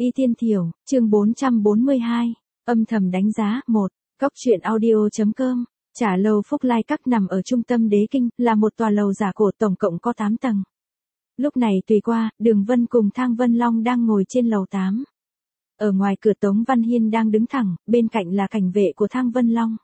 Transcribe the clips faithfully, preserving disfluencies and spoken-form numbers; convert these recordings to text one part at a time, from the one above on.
Y Thiên Thiểu, chương bốn trăm bốn mươi hai, âm thầm đánh giá, một, Cóc truyện audio.com, Trả lầu Phúc Lai Các nằm ở trung tâm Đế Kinh, là một tòa lầu giả cổ tổng cộng có tám tầng. Lúc này tùy qua, Đường Vân cùng Thang Vân Long đang ngồi trên lầu tám. Ở ngoài cửa Tống Văn Hiên đang đứng thẳng, bên cạnh là cảnh vệ của Thang Vân Long.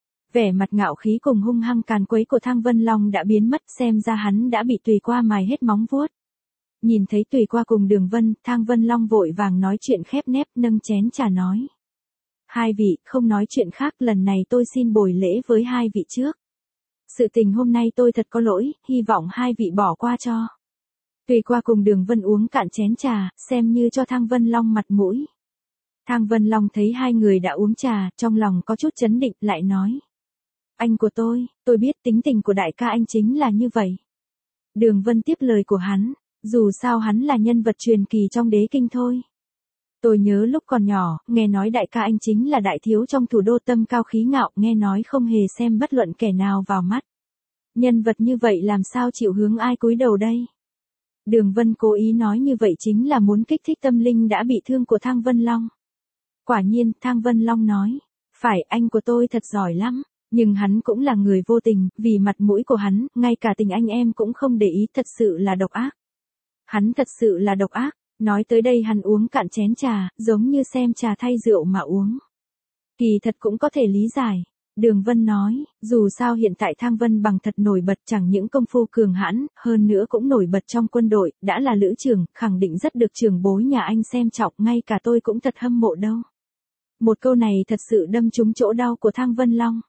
Vẻ mặt ngạo khí cùng hung hăng càn quấy của Thang Vân Long đã biến mất, xem ra hắn đã bị tùy qua mài hết móng vuốt. Nhìn thấy tùy qua cùng Đường Vân, Thang Vân Long vội vàng nói chuyện khép nép, nâng chén trà nói. Hai vị, không nói chuyện khác, lần này tôi xin bồi lễ với hai vị trước. Sự tình hôm nay tôi thật có lỗi, hy vọng hai vị bỏ qua cho. Tùy qua cùng Đường Vân uống cạn chén trà, xem như cho Thang Vân Long mặt mũi. Thang Vân Long thấy hai người đã uống trà, trong lòng có chút chấn định, lại nói. Anh của tôi, tôi biết tính tình của đại ca anh chính là như vậy. Đường Vân tiếp lời của hắn, dù sao hắn là nhân vật truyền kỳ trong Đế Kinh thôi. Tôi nhớ lúc còn nhỏ, nghe nói đại ca anh chính là đại thiếu trong thủ đô, tâm cao khí ngạo, nghe nói không hề xem bất luận kẻ nào vào mắt. Nhân vật như vậy làm sao chịu hướng ai cúi đầu đây? Đường Vân cố ý nói như vậy chính là muốn kích thích tâm linh đã bị thương của Thang Vân Long. Quả nhiên, Thang Vân Long nói, phải, anh của tôi thật giỏi lắm, nhưng hắn cũng là người vô tình, vì mặt mũi của hắn, ngay cả tình anh em cũng không để ý, thật sự là độc ác. Hắn thật sự là độc ác. Nói tới đây hắn uống cạn chén trà, giống như xem trà thay rượu mà uống. Kỳ thật cũng có thể lý giải. Đường Vân nói, dù sao hiện tại Thang Vân Bằng thật nổi bật, chẳng những công phu cường hãn, hơn nữa cũng nổi bật trong quân đội, đã là lữ trưởng, khẳng định rất được trưởng bối nhà anh xem trọng, ngay cả tôi cũng thật hâm mộ đâu. Một câu này thật sự đâm trúng chỗ đau của Thang Vân Long.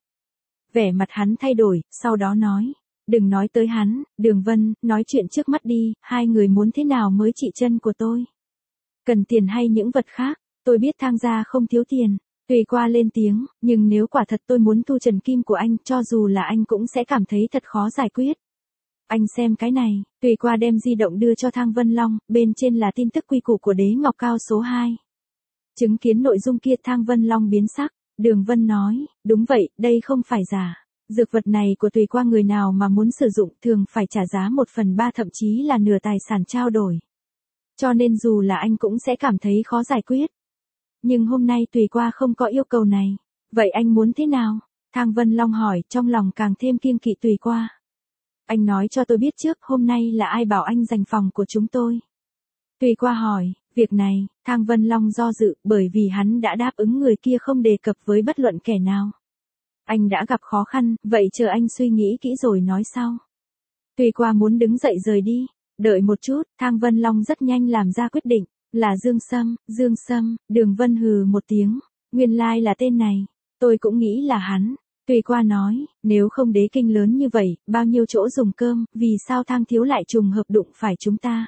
Vẻ mặt hắn thay đổi, sau đó nói. Đừng nói tới hắn, Đường Vân, nói chuyện trước mắt đi, hai người muốn thế nào mới trị chân của tôi? Cần tiền hay những vật khác? Tôi biết Thang gia không thiếu tiền. Tùy qua lên tiếng, nhưng nếu quả thật tôi muốn thu trần kim của anh, cho dù là anh cũng sẽ cảm thấy thật khó giải quyết. Anh xem cái này, Tùy qua đem di động đưa cho Thang Vân Long, bên trên là tin tức quy củ của Đế Ngọc Cao số hai. Chứng kiến nội dung kia Thang Vân Long biến sắc, Đường Vân nói, đúng vậy, đây không phải giả. Dược vật này của Tùy qua người nào mà muốn sử dụng thường phải trả giá một phần ba thậm chí là nửa tài sản trao đổi. Cho nên dù là anh cũng sẽ cảm thấy khó giải quyết. Nhưng hôm nay Tùy qua không có yêu cầu này. Vậy anh muốn thế nào? Thang Vân Long hỏi, trong lòng càng thêm kiêng kỵ Tùy qua. Anh nói cho tôi biết trước, hôm nay là ai bảo anh giành phòng của chúng tôi? Tùy qua hỏi, việc này, Thang Vân Long do dự, bởi vì hắn đã đáp ứng người kia không đề cập với bất luận kẻ nào. Anh đã gặp khó khăn, vậy chờ anh suy nghĩ kỹ rồi nói sau. Tùy qua muốn đứng dậy rời đi. Đợi một chút, Thang Vân Long rất nhanh làm ra quyết định. Là Dương Sâm, Dương Sâm, Đường Vân hừ một tiếng. Nguyên lai là tên này. Tôi cũng nghĩ là hắn. Tùy qua nói, nếu không Đế Kinh lớn như vậy, bao nhiêu chỗ dùng cơm, vì sao Thang thiếu lại trùng hợp đụng phải chúng ta?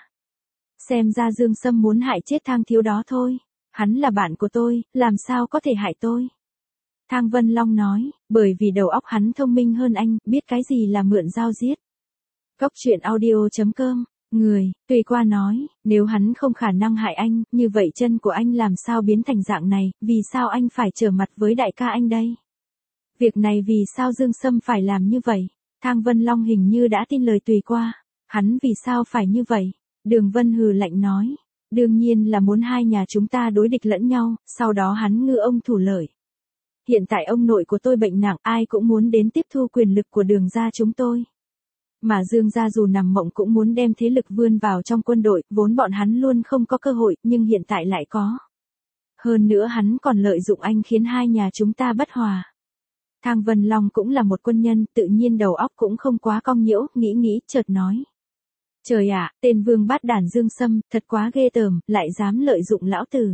Xem ra Dương Sâm muốn hại chết Thang thiếu đó thôi. Hắn là bạn của tôi, làm sao có thể hại tôi? Thang Vân Long nói, bởi vì đầu óc hắn thông minh hơn anh, biết cái gì là mượn dao giết. Cóc truyện audio.com, người, Tùy qua nói, nếu hắn không khả năng hại anh, như vậy chân của anh làm sao biến thành dạng này, vì sao anh phải trở mặt với đại ca anh đây? Việc này vì sao Dương Sâm phải làm như vậy? Thang Vân Long hình như đã tin lời Tùy qua. Hắn vì sao phải như vậy? Đường Vân hừ lạnh nói, đương nhiên là muốn hai nhà chúng ta đối địch lẫn nhau, sau đó hắn ngư ông thủ lợi. Hiện tại ông nội của tôi bệnh nặng, ai cũng muốn đến tiếp thu quyền lực của Đường gia chúng tôi. Mà Dương gia dù nằm mộng cũng muốn đem thế lực vươn vào trong quân đội, vốn bọn hắn luôn không có cơ hội, nhưng hiện tại lại có. Hơn nữa hắn còn lợi dụng anh khiến hai nhà chúng ta bất hòa. Thang Vân Long cũng là một quân nhân, tự nhiên đầu óc cũng không quá cong nhiễu, nghĩ nghĩ, chợt nói. Trời ạ, tên vương bát đản Dương Sâm, thật quá ghê tởm, lại dám lợi dụng lão tử.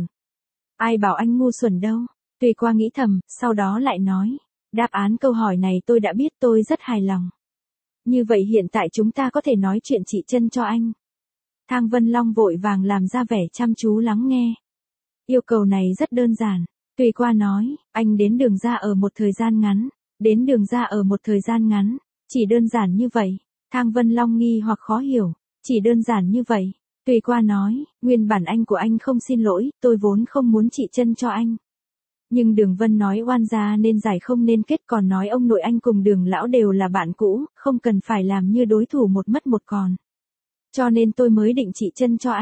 Ai bảo anh ngu xuẩn đâu. Tùy qua nghĩ thầm, sau đó lại nói. Đáp án câu hỏi này tôi đã biết, tôi rất hài lòng. Như vậy hiện tại chúng ta có thể nói chuyện trị chân cho anh. Thang Vân Long vội vàng làm ra vẻ chăm chú lắng nghe. Yêu cầu này rất đơn giản. Tùy qua nói, anh đến Đường gia ở một thời gian ngắn. Đến Đường gia ở một thời gian ngắn. Chỉ đơn giản như vậy. Thang Vân Long nghi hoặc khó hiểu. Chỉ đơn giản như vậy. Tùy qua nói, nguyên bản anh của anh không xin lỗi, tôi vốn không muốn trị chân cho anh. Nhưng Đường Vân nói oan gia nên giải không nên kết, còn nói ông nội anh cùng Đường lão đều là bạn cũ, không cần phải làm như đối thủ một mất một còn. Cho nên tôi mới định trị chân cho anh.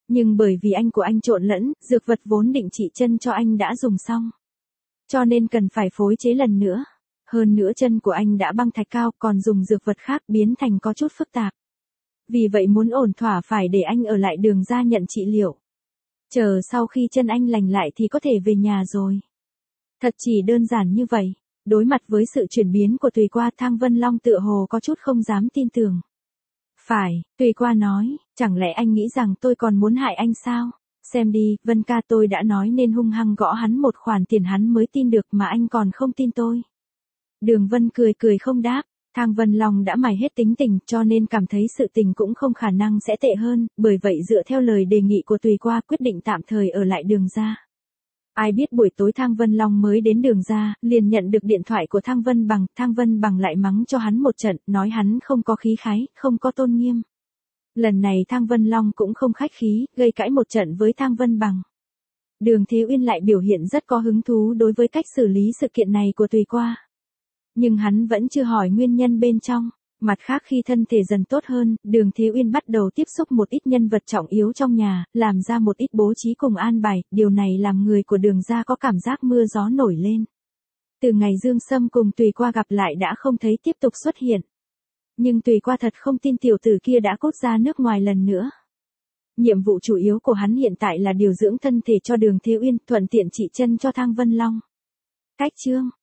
Nhưng bởi vì anh của anh trộn lẫn, dược vật vốn định trị chân cho anh đã dùng xong. Cho nên cần phải phối chế lần nữa. Hơn nữa chân của anh đã băng thạch cao, còn dùng dược vật khác biến thành có chút phức tạp. Vì vậy muốn ổn thỏa phải để anh ở lại Đường ra nhận trị liệu. Chờ sau khi chân anh lành lại thì có thể về nhà rồi. Thật chỉ đơn giản như vậy. Đối mặt với sự chuyển biến của Tùy Qua, Thang Vân Long tựa hồ có chút không dám tin tưởng. Phải, Tùy Qua nói, chẳng lẽ anh nghĩ rằng tôi còn muốn hại anh sao? Xem đi, Vân ca, tôi đã nói nên hung hăng gõ hắn một khoản tiền hắn mới tin được mà anh còn không tin tôi. Đường Vân cười cười không đáp. Thang Vân Long đã mài hết tính tình cho nên cảm thấy sự tình cũng không khả năng sẽ tệ hơn, bởi vậy dựa theo lời đề nghị của Tùy Qua quyết định tạm thời ở lại Đường ra. Ai biết buổi tối Thang Vân Long mới đến Đường ra, liền nhận được điện thoại của Thang Vân Bằng, Thang Vân Bằng lại mắng cho hắn một trận, nói hắn không có khí khái, không có tôn nghiêm. Lần này Thang Vân Long cũng không khách khí, gây cãi một trận với Thang Vân Bằng. Đường Thế Uyên lại biểu hiện rất có hứng thú đối với cách xử lý sự kiện này của Tùy Qua. Nhưng hắn vẫn chưa hỏi nguyên nhân bên trong. Mặt khác khi thân thể dần tốt hơn, Đường Thế Uyên bắt đầu tiếp xúc một ít nhân vật trọng yếu trong nhà, làm ra một ít bố trí cùng an bài, điều này làm người của Đường ra có cảm giác mưa gió nổi lên. Từ ngày Dương Sâm cùng Tùy Qua gặp lại đã không thấy tiếp tục xuất hiện. Nhưng Tùy Qua thật không tin tiểu tử kia đã cốt ra nước ngoài lần nữa. Nhiệm vụ chủ yếu của hắn hiện tại là điều dưỡng thân thể cho Đường Thế Uyên, thuận tiện trị chân cho Thang Vân Long. Cách chương